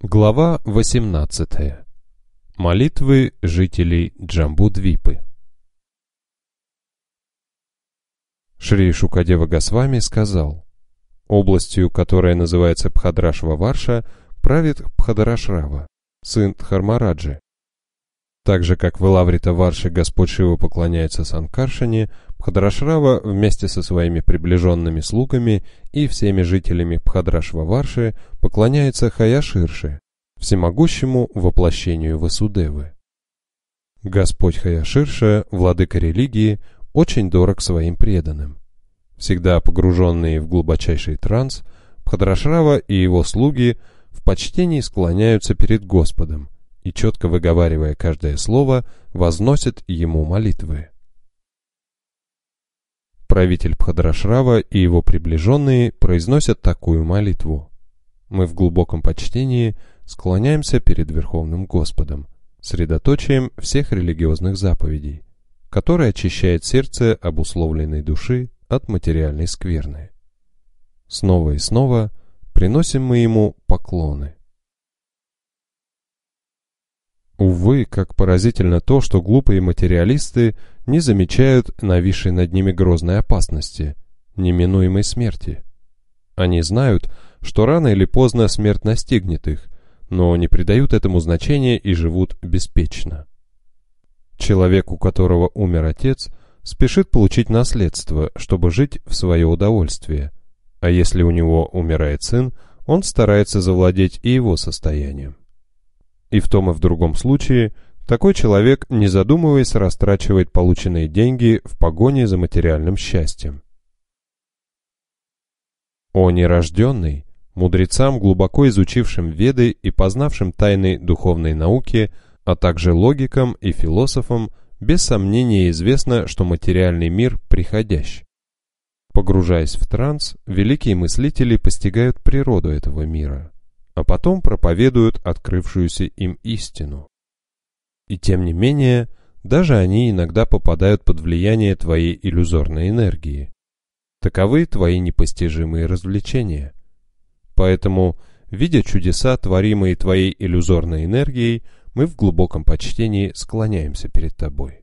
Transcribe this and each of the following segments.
Глава 18. Молитвы жителей Джамбудвипы. Шри Шукадева Госвами сказал: областью, которая называется Бхадрашва-Варша, правит Бхадрашрава, сын Дхармараджи. Так же, как в Илаврита-Варше Господь Шива поклоняется Санкаршане, Бхадрашрава вместе со своими приближенными слугами и всеми жителями Бхадрашва-Варши поклоняется Хаяширше, всемогущему воплощению Васудевы. Господь Хаяширша, владыка религии, очень дорог своим преданным. Всегда погруженные в глубочайший транс, Бхадрашрава и его слуги в почтении склоняются перед Господом и, четко выговаривая каждое слово, возносят ему молитвы. Правитель Бхадрашрава и его приближенные произносят такую молитву: «Мы в глубоком почтении склоняемся перед Верховным Господом, средоточием всех религиозных заповедей, который очищает сердце обусловленной души от материальной скверны. Снова и снова приносим мы ему поклоны». Увы, как поразительно то, что глупые материалисты не замечают нависшей над ними грозной опасности, неминуемой смерти. Они знают, что рано или поздно смерть настигнет их, но не придают этому значения и живут беспечно. Человек, у которого умер отец, спешит получить наследство, чтобы жить в свое удовольствие, а если у него умирает сын, он старается завладеть и его состоянием. И в том и в другом случае такой человек, не задумываясь, растрачивает полученные деньги в погоне за материальным счастьем. О нерожденный, мудрецам, глубоко изучившим Веды и познавшим тайны духовной науки, а также логикам и философам, без сомнения известно, что материальный мир приходящ. Погружаясь в транс, великие мыслители постигают природу этого мира, а потом проповедуют открывшуюся им истину. И тем не менее, даже они иногда попадают под влияние твоей иллюзорной энергии. Таковы твои непостижимые развлечения. Поэтому, видя чудеса, творимые твоей иллюзорной энергией, мы в глубоком почтении склоняемся перед тобой.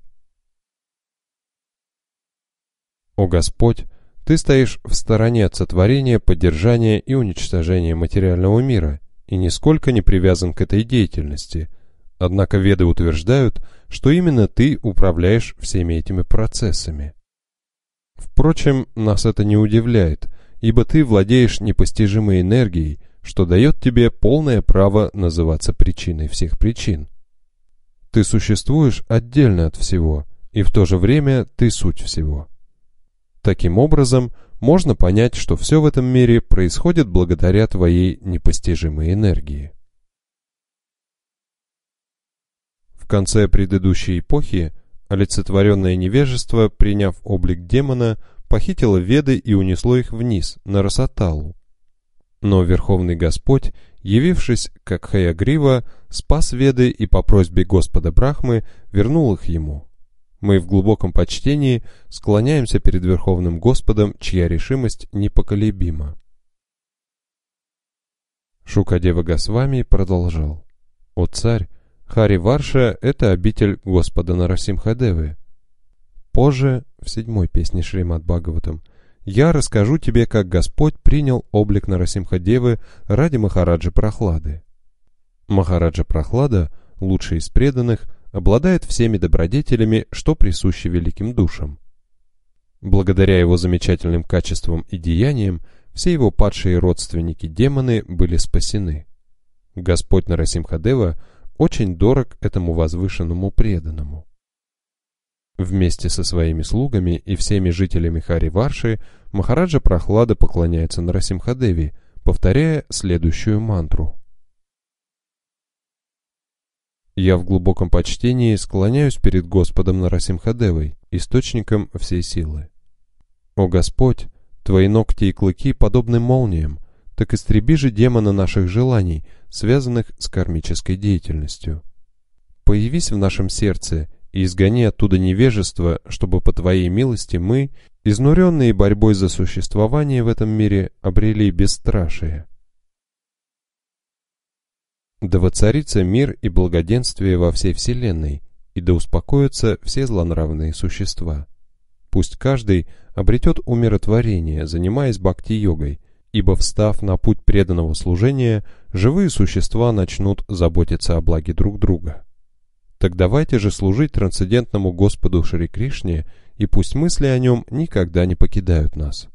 О Господь, Ты стоишь в стороне от сотворения, поддержания и уничтожения материального мира и нисколько не привязан к этой деятельности, однако Веды утверждают, что именно Ты управляешь всеми этими процессами. Впрочем, нас это не удивляет, ибо Ты владеешь непостижимой энергией, что дает Тебе полное право называться причиной всех причин. Ты существуешь отдельно от всего, и в то же время Ты суть всего. Таким образом, можно понять, что все в этом мире происходит благодаря Твоей непостижимой энергии. В конце предыдущей эпохи олицетворенное невежество, приняв облик демона, похитило Веды и унесло их вниз, на Расаталу. Но Верховный Господь, явившись как Хаягрива, спас Веды и по просьбе Господа Брахмы вернул их ему. Мы в глубоком почтении склоняемся перед Верховным Господом, чья решимость непоколебима. Шукадева Госвами продолжал: «О царь, Хари-Варша — это обитель Господа Нарасимхадевы. Позже, в 7-й песне Шримад-Бхагаватам, я расскажу тебе, как Господь принял облик Нарасимхадевы ради Махараджи Прахлады. Махараджа Прахлада, лучший из преданных, обладает всеми добродетелями, что присущи великим душам. Благодаря его замечательным качествам и деяниям все его падшие родственники-демоны были спасены. Господь Нарасимхадева очень дорог этому возвышенному преданному. Вместе со своими слугами и всеми жителями Хари-Варши Махараджа Прахлада поклоняется Нарасимхадеве, повторяя следующую мантру: «Я в глубоком почтении склоняюсь перед Господом Нарасимхадевой, источником всей силы. О Господь, Твои ногти и клыки подобны молниям, так истреби же демона наших желаний, связанных с кармической деятельностью. Появись в нашем сердце и изгони оттуда невежество, чтобы по Твоей милости мы, изнуренные борьбой за существование в этом мире, обрели бесстрашие». Да воцарится мир и благоденствие во всей вселенной, и да успокоятся все злонравные существа. Пусть каждый обретет умиротворение, занимаясь бхакти-йогой, ибо, встав на путь преданного служения, живые существа начнут заботиться о благе друг друга. Так давайте же служить трансцендентному Господу Шри Кришне, и пусть мысли о нем никогда не покидают нас.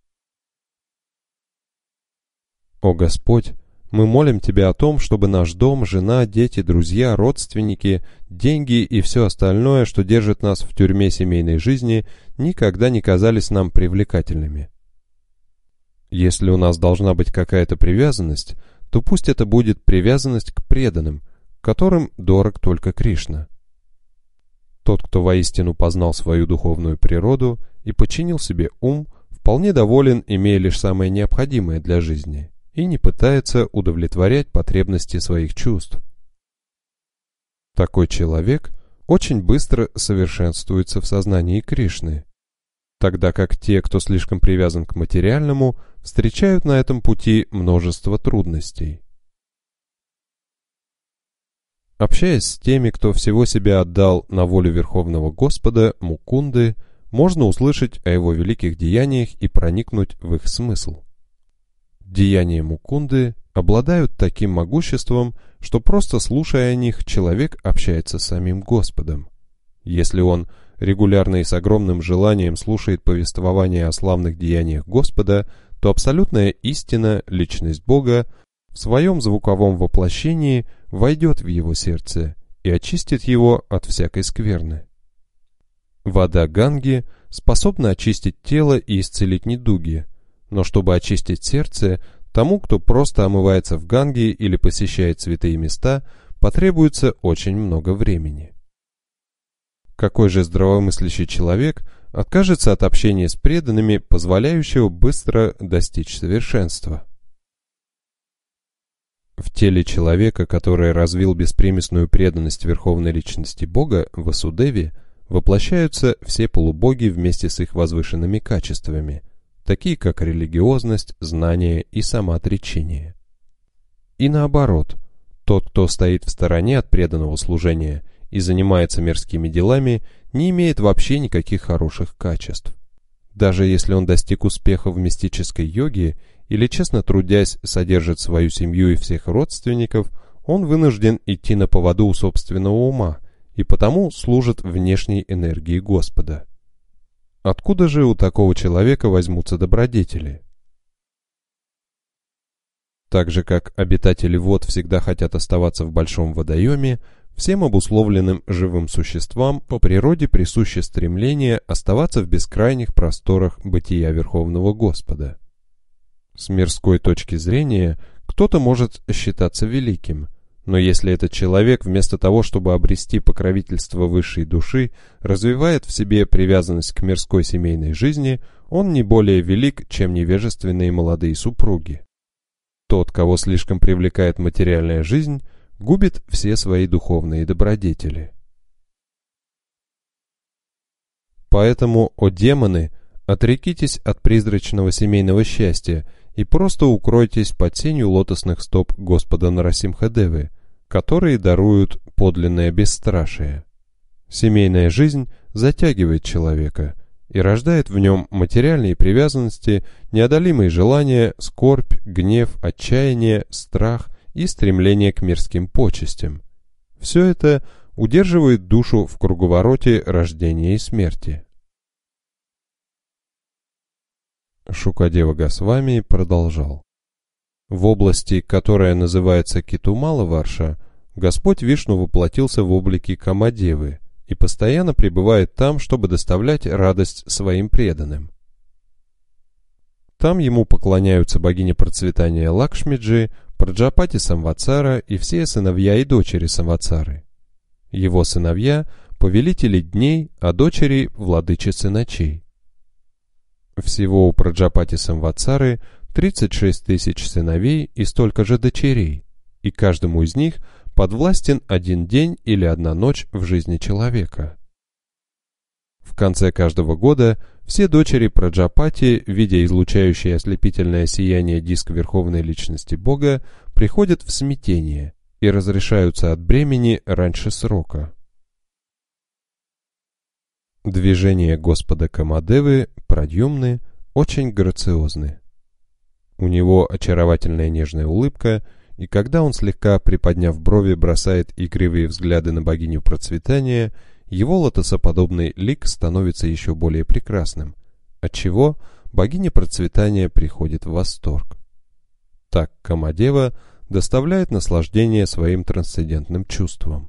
О Господь, мы молим Тебя о том, чтобы наш дом, жена, дети, друзья, родственники, деньги и все остальное, что держит нас в тюрьме семейной жизни, никогда не казались нам привлекательными. Если у нас должна быть какая-то привязанность, то пусть это будет привязанность к преданным, которым дорог только Кришна. Тот, кто воистину познал свою духовную природу и подчинил себе ум, вполне доволен, имея лишь самое необходимое для жизни, и не пытается удовлетворять потребности своих чувств. Такой человек очень быстро совершенствуется в сознании Кришны, тогда как те, кто слишком привязан к материальному, встречают на этом пути множество трудностей. Общаясь с теми, кто всего себя отдал на волю Верховного Господа Мукунды, можно услышать о его великих деяниях и проникнуть в их смысл. Деяния Мукунды обладают таким могуществом, что просто слушая о них, человек общается с самим Господом. Если он регулярно и с огромным желанием слушает повествование о славных деяниях Господа, то абсолютная истина, личность Бога, в своем звуковом воплощении войдет в его сердце и очистит его от всякой скверны. Вода Ганги способна очистить тело и исцелить недуги, но чтобы очистить сердце, тому, кто просто омывается в Ганге или посещает святые места, потребуется очень много времени. Какой же здравомыслящий человек откажется от общения с преданными, позволяющего быстро достичь совершенства? В теле человека, который развил беспримесную преданность Верховной Личности Бога, Васудеве, воплощаются все полубоги вместе с их возвышенными качествами, такие как религиозность, знание и самоотречение. И наоборот, тот, кто стоит в стороне от преданного служения и занимается мирскими делами, не имеет вообще никаких хороших качеств. Даже если он достиг успеха в мистической йоге или, честно трудясь, содержит свою семью и всех родственников, он вынужден идти на поводу у собственного ума и потому служит внешней энергии Господа. Откуда же у такого человека возьмутся добродетели? Так же, как обитатели вод всегда хотят оставаться в большом водоеме, всем обусловленным живым существам по природе присуще стремление оставаться в бескрайних просторах бытия Верховного Господа. С мирской точки зрения кто-то может считаться великим, но если этот человек вместо того, чтобы обрести покровительство высшей души, развивает в себе привязанность к мирской семейной жизни, он не более велик, чем невежественные молодые супруги. Тот, кого слишком привлекает материальная жизнь, губит все свои духовные добродетели. Поэтому, о демоны, отрекитесь от призрачного семейного счастья и просто укройтесь под сенью лотосных стоп Господа Нарасимха-девы, которые даруют подлинное бесстрашие. Семейная жизнь затягивает человека и рождает в нем материальные привязанности, неодолимые желания, скорбь, гнев, отчаяние, страх и стремление к мирским почестям. Все это удерживает душу в круговороте рождения и смерти. Шукадева Госвами продолжал. В области, которая называется Кетумала-Варша, Господь Вишну воплотился в облике Камадевы и постоянно пребывает там, чтобы доставлять радость своим преданным. Там ему поклоняются богиня процветания Лакшмиджи, Праджапати Самватсара и все сыновья и дочери Самватсары. Его сыновья – повелители дней, а дочери – владычицы ночей. Всего у Праджапати Самватсары 36 тысяч сыновей и столько же дочерей, и каждому из них подвластен один день или одна ночь в жизни человека. В конце каждого года все дочери Праджапати, видя излучающее ослепительное сияние диск Верховной Личности Бога, приходят в смятение и разрешаются от бремени раньше срока. Движения Господа Камадевы, Прадьюмны, очень грациозны. У него очаровательная нежная улыбка, и когда он, слегка приподняв брови, бросает игривые взгляды на богиню процветания, его лотосоподобный лик становится еще более прекрасным, отчего богиня процветания приходит в восторг. Так Камадева доставляет наслаждение своим трансцендентным чувствам.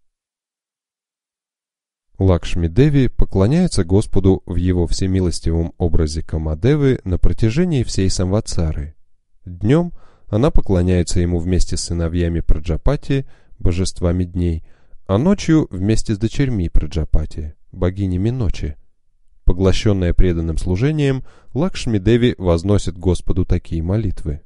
Лакшми-деви поклоняется Господу в его всемилостивом образе Камадевы на протяжении всей самватсары. Днем она поклоняется ему вместе с сыновьями Праджапати, божествами дней, а ночью вместе с дочерьми Праджапати, богинями ночи. Поглощенная преданным служением, Лакшми-деви возносит Господу такие молитвы.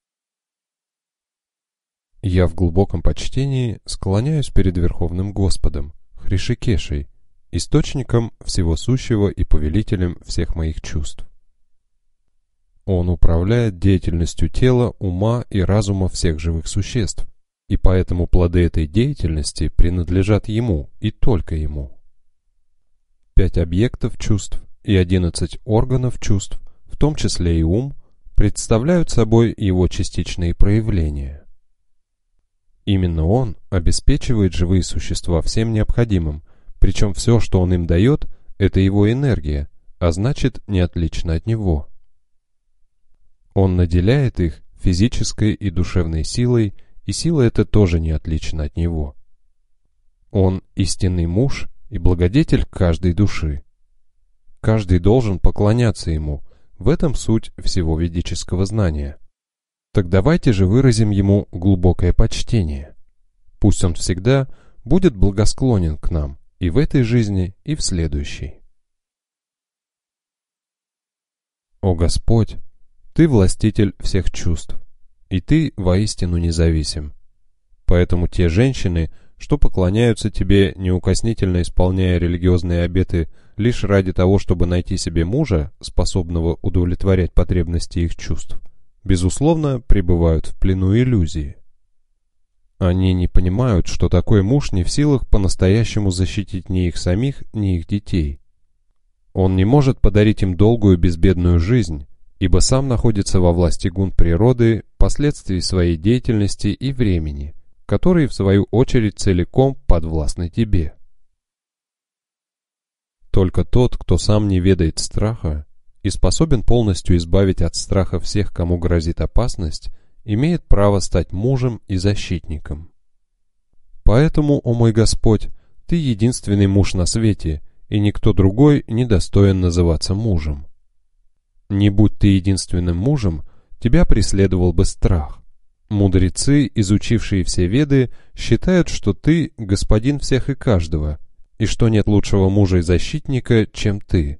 Я в глубоком почтении склоняюсь перед Верховным Господом, Хришикешей, источником всего сущего и повелителем всех моих чувств. Он управляет деятельностью тела, ума и разума всех живых существ, и поэтому плоды этой деятельности принадлежат ему и только ему. 5 объектов чувств и 11 органов чувств, в том числе и ум, представляют собой его частичные проявления. Именно он обеспечивает живые существа всем необходимым, причем все, что он им дает, это его энергия, а значит, не отлично от него. Он наделяет их физической и душевной силой, и сила эта тоже не отлична от него. Он истинный муж и благодетель каждой души. Каждый должен поклоняться ему, в этом суть всего ведического знания. Так давайте же выразим ему глубокое почтение. Пусть он всегда будет благосклонен к нам, и в этой жизни, и в следующей. О Господь, Ты властитель всех чувств, и Ты воистину независим. Поэтому те женщины, что поклоняются Тебе, неукоснительно исполняя религиозные обеты лишь ради того, чтобы найти себе мужа, способного удовлетворять потребности их чувств, безусловно, пребывают в плену иллюзии. Они не понимают, что такой муж не в силах по-настоящему защитить ни их самих, ни их детей. Он не может подарить им долгую безбедную жизнь, ибо сам находится во власти гун природы, последствий своей деятельности и времени, которые, в свою очередь, целиком подвластны тебе. Только тот, кто сам не ведает страха и способен полностью избавить от страха всех, кому грозит опасность, имеет право стать мужем и защитником. Поэтому, о мой Господь, Ты единственный муж на свете, и никто другой не достоин называться мужем. Не будь Ты единственным мужем, тебя преследовал бы страх. Мудрецы, изучившие все Веды, считают, что Ты господин всех и каждого, и что нет лучшего мужа и защитника, чем Ты.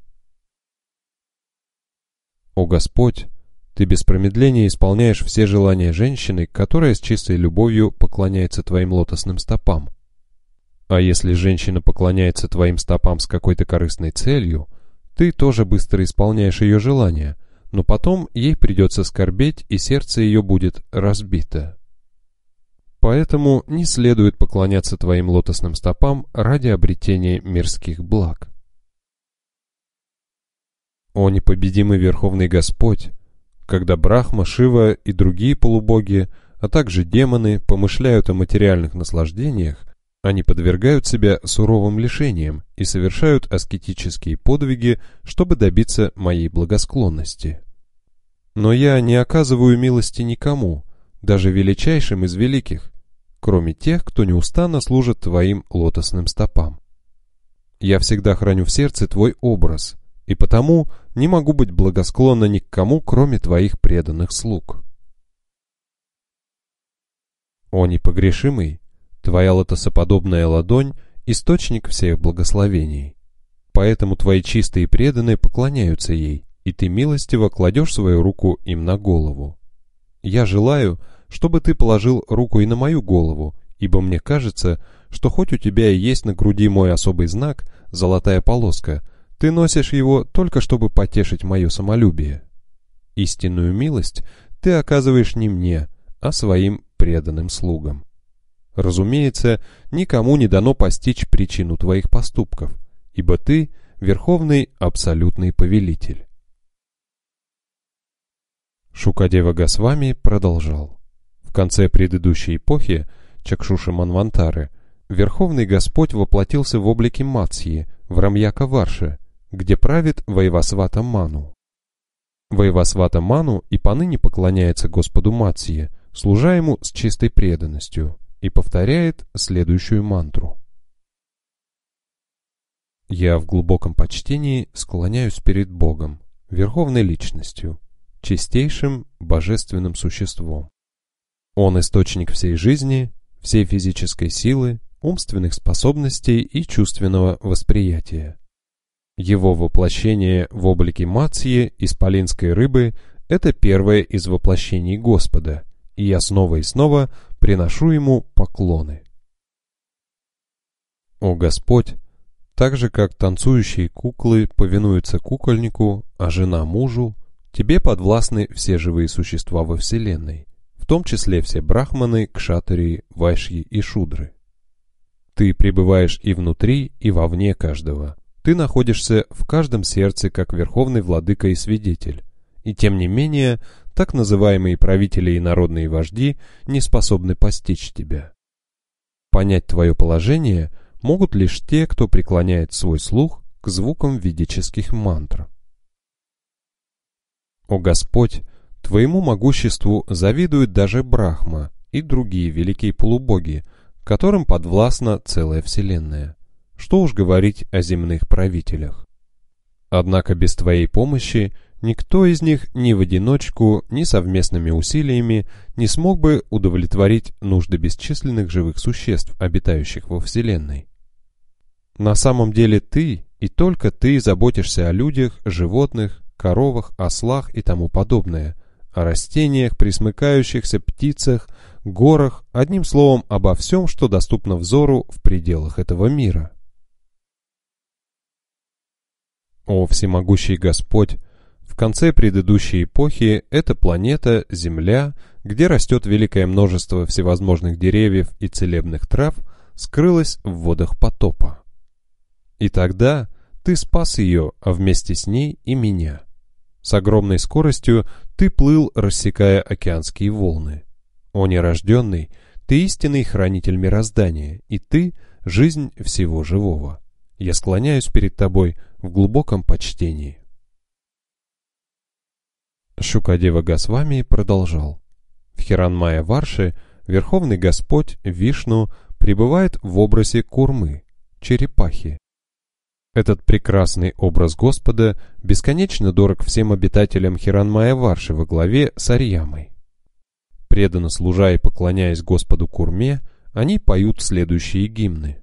О Господь, Ты без промедления исполняешь все желания женщины, которая с чистой любовью поклоняется Твоим лотосным стопам. А если женщина поклоняется Твоим стопам с какой-то корыстной целью, Ты тоже быстро исполняешь ее желания, но потом ей придется скорбеть, и сердце ее будет разбито. Поэтому не следует поклоняться Твоим лотосным стопам ради обретения мирских благ. О непобедимый Верховный Господь! Когда Брахма, Шива и другие полубоги, а также демоны помышляют о материальных наслаждениях, они подвергают себя суровым лишениям и совершают аскетические подвиги, чтобы добиться моей благосклонности. Но я не оказываю милости никому, даже величайшим из великих, кроме тех, кто неустанно служит Твоим лотосным стопам. Я всегда храню в сердце Твой образ, и потому не могу быть благосклонна ни к кому, кроме Твоих преданных слуг. О непогрешимый, Твоя лотосоподобная ладонь — источник всех благословений. Поэтому Твои чистые преданные поклоняются ей, и Ты милостиво кладешь свою руку им на голову. Я желаю, чтобы Ты положил руку и на мою голову, ибо мне кажется, что хоть у Тебя и есть на груди мой особый знак, золотая полоска, Ты носишь его только чтобы потешить мое самолюбие. Истинную милость Ты оказываешь не мне, а своим преданным слугам. Разумеется, никому не дано постичь причину твоих поступков, ибо ты — верховный абсолютный повелитель. Шукадева Госвами продолжал. В конце предыдущей эпохи, Чакшуши Манвантары, Верховный Господь воплотился в облике Матсьи в Рамьяка-Варше, где правит Вайвасвата Ману. Вайвасвата Ману и поныне поклоняется Господу Матсьи, служа ему с чистой преданностью, и повторяет следующую мантру. «Я в глубоком почтении склоняюсь перед Богом, Верховной Личностью, чистейшим божественным существом. Он источник всей жизни, всей физической силы, умственных способностей и чувственного восприятия. Его воплощение в облике Матсьи, исполинской рыбы, это первое из воплощений Господа, и я снова и снова приношу ему поклоны. О Господь, так же как танцующие куклы повинуются кукольнику, а жена мужу, тебе подвластны все живые существа во Вселенной, в том числе все брахманы, кшатрии, вайшьи и шудры. Ты пребываешь и внутри, и вовне каждого. Ты находишься в каждом сердце, как верховный владыка и свидетель. И тем не менее, так называемые правители и народные вожди не способны постичь тебя. Понять твое положение могут лишь те, кто преклоняет свой слух к звукам ведических мантр. О Господь, твоему могуществу завидуют даже Брахма и другие великие полубоги, которым подвластна целая вселенная. Что уж говорить о земных правителях. Однако без твоей помощи никто из них ни в одиночку, ни совместными усилиями не смог бы удовлетворить нужды бесчисленных живых существ, обитающих во вселенной. На самом деле ты и только ты заботишься о людях, животных, коровах, ослах и тому подобное, о растениях, пресмыкающихся, птицах, горах, одним словом, обо всем, что доступно взору в пределах этого мира. О всемогущий Господь, в конце предыдущей эпохи эта планета, Земля, где растет великое множество всевозможных деревьев и целебных трав, скрылась в водах потопа. И тогда ты спас ее, а вместе с ней и меня. С огромной скоростью ты плыл, рассекая океанские волны. О нерожденный, ты истинный хранитель мироздания, и ты — жизнь всего живого. Я склоняюсь перед тобой в глубоком почтении. Шукадева Госвами продолжал. В Хиранмая-Варше Верховный Господь Вишну пребывает в образе курмы, черепахи. Этот прекрасный образ Господа бесконечно дорог всем обитателям Хиранмая-Варши во главе с Арьямой. Преданно служа и поклоняясь Господу Курме, они поют следующие гимны.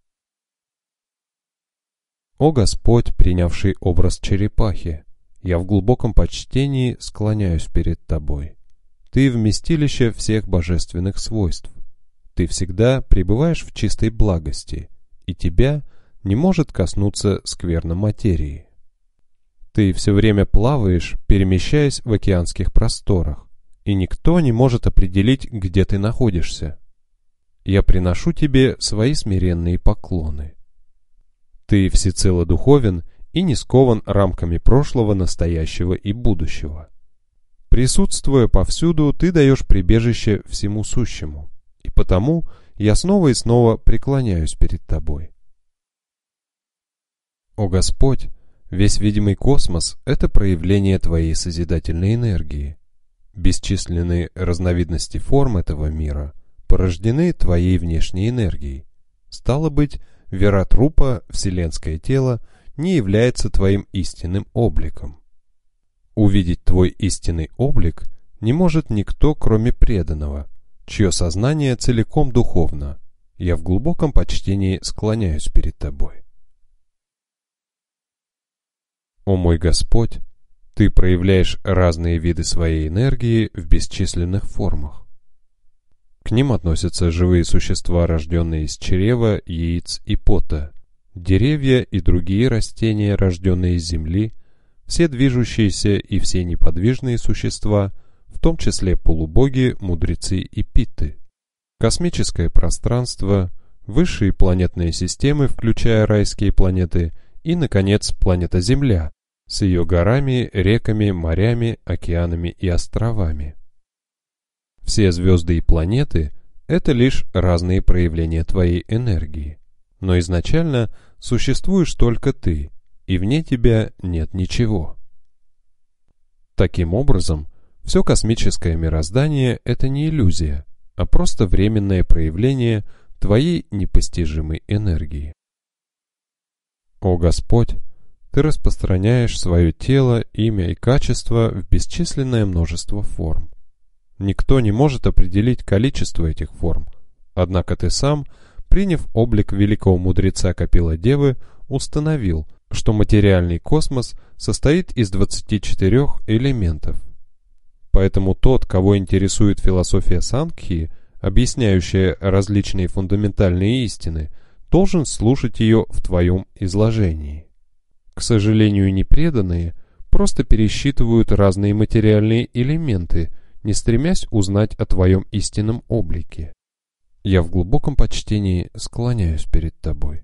«О Господь, принявший образ черепахи, я в глубоком почтении склоняюсь перед Тобой. Ты вместилище всех божественных свойств. Ты всегда пребываешь в чистой благости, и Тебя не может коснуться скверна материи. Ты все время плаваешь, перемещаясь в океанских просторах, и никто не может определить, где ты находишься. Я приношу тебе свои смиренные поклоны. Ты всецело духовен и не скован рамками прошлого, настоящего и будущего. Присутствуя повсюду, ты даешь прибежище всему сущему, и потому я снова и снова преклоняюсь перед тобой. О Господь, весь видимый космос — это проявление твоей созидательной энергии. Бесчисленные разновидности форм этого мира порождены твоей внешней энергией. Стало быть, Виратрупа, вселенское тело, не является твоим истинным обликом. Увидеть твой истинный облик не может никто, кроме преданного, чье сознание целиком духовно. Я в глубоком почтении склоняюсь перед тобой. О мой Господь, Ты проявляешь разные виды своей энергии в бесчисленных формах. К ним относятся живые существа, рожденные из чрева, яиц и пота, деревья и другие растения, рожденные из земли, все движущиеся и все неподвижные существа, в том числе полубоги, мудрецы и питты. космическое пространство, высшие планетные системы, включая райские планеты, и, наконец, планета Земля с ее горами, реками, морями, океанами и островами. Все звезды и планеты – это лишь разные проявления твоей энергии, но изначально существуешь только ты, и вне тебя нет ничего. Таким образом, все космическое мироздание – это не иллюзия, а просто временное проявление твоей непостижимой энергии. О Господь, Ты распространяешь свое тело, имя и качество в бесчисленное множество форм. Никто не может определить количество этих форм, однако Ты сам, приняв облик великого мудреца Капила-девы, установил, что материальный космос состоит из 24 элементов. Поэтому тот, кого интересует философия Сангхи, объясняющая различные фундаментальные истины, должен слушать ее в твоем изложении. К сожалению, непреданные просто пересчитывают разные материальные элементы, не стремясь узнать о твоем истинном облике. Я в глубоком почтении склоняюсь перед тобой.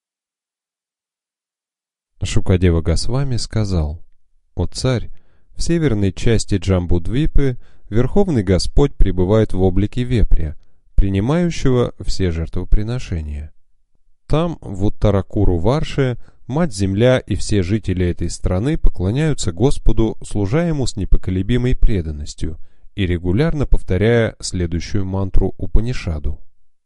Шукадева Госвами сказал: «О царь, в северной части Джамбудвипы Верховный Господь пребывает в облике вепря, принимающего все жертвоприношения. Там, в Уттаракуру-Варше, Мать-Земля и все жители этой страны поклоняются Господу, служа Ему с непоколебимой преданностью и регулярно повторяя следующую мантру Упанишаду.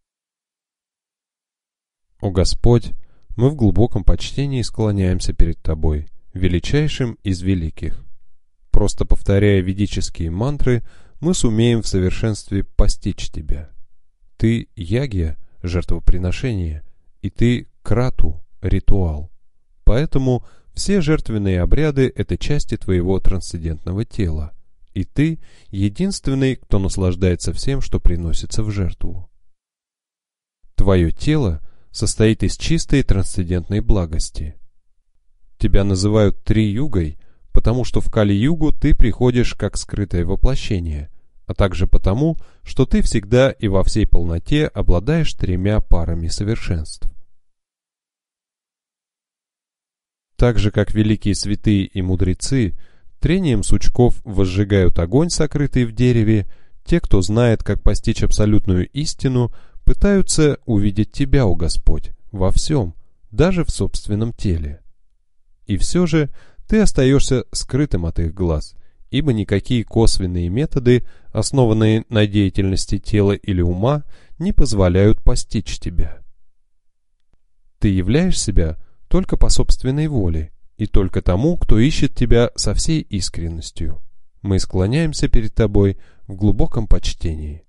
О Господь, мы в глубоком почтении склоняемся перед Тобой, величайшим из великих. Просто повторяя ведические мантры, мы сумеем в совершенстве постичь Тебя. Ты – ягья, жертвоприношение, и Ты – крату, ритуал. Поэтому все жертвенные обряды – это части Твоего трансцендентного тела, и Ты – единственный, кто наслаждается всем, что приносится в жертву. Твое тело состоит из чистой трансцендентной благости. Тебя называют Три-югой, потому что в Кали-югу ты приходишь как скрытое воплощение, а также потому, что ты всегда и во всей полноте обладаешь 3 парами совершенств. Так же, как великие святые и мудрецы, трением сучков возжигают огонь, сокрытый в дереве, те, кто знает, как постичь абсолютную истину, пытаются увидеть Тебя, о Господь, во всем, даже в собственном теле. И все же Ты остаешься скрытым от их глаз, ибо никакие косвенные методы, основанные на деятельности тела или ума, не позволяют постичь Тебя. Ты являешь себя только по собственной воле, и только тому, кто ищет Тебя со всей искренностью. Мы склоняемся перед Тобой в глубоком почтении.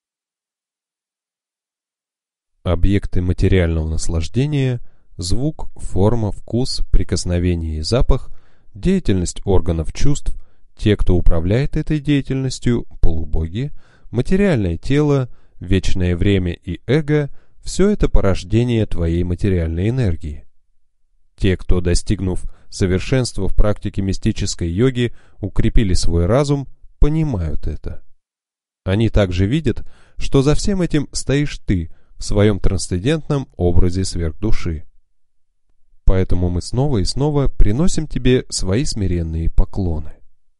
Объекты материального наслаждения – звук, форма, вкус, прикосновение и запах, деятельность органов чувств, те, кто управляет этой деятельностью, полубоги, материальное тело, вечное время и эго – все это порождение твоей материальной энергии. Те, кто, достигнув совершенства в практике мистической йоги, укрепили свой разум, понимают это. Они также видят, что за всем этим стоишь ты в своем трансцендентном образе сверхдуши. Поэтому мы снова и снова приносим тебе свои смиренные поклоны.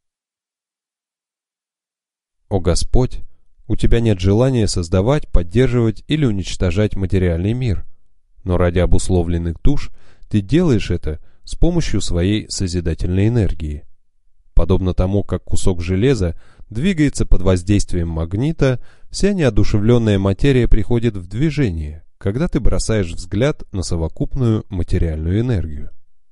О Господь, у Тебя нет желания создавать, поддерживать или уничтожать материальный мир, но ради обусловленных душ Ты делаешь это с помощью своей созидательной энергии. Подобно тому, как кусок железа двигается под воздействием магнита, вся неодушевленная материя приходит в движение, когда ты бросаешь взгляд на совокупную материальную энергию.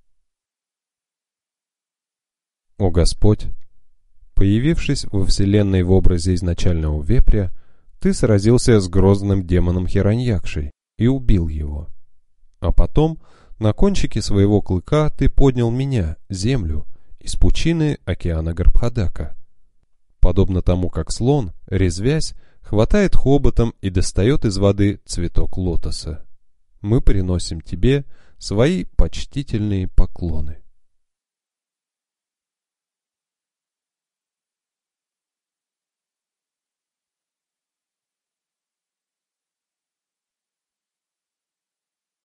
О Господь, появившись во Вселенной в образе изначального вепря, Ты сразился с грозным демоном Хираньякшей и убил его. А потом на кончике своего клыка Ты поднял меня, землю, из пучины океана Гарбхадака. Подобно тому, как слон, резвясь, хватает хоботом и достает из воды цветок лотоса. Мы приносим Тебе свои почтительные поклоны.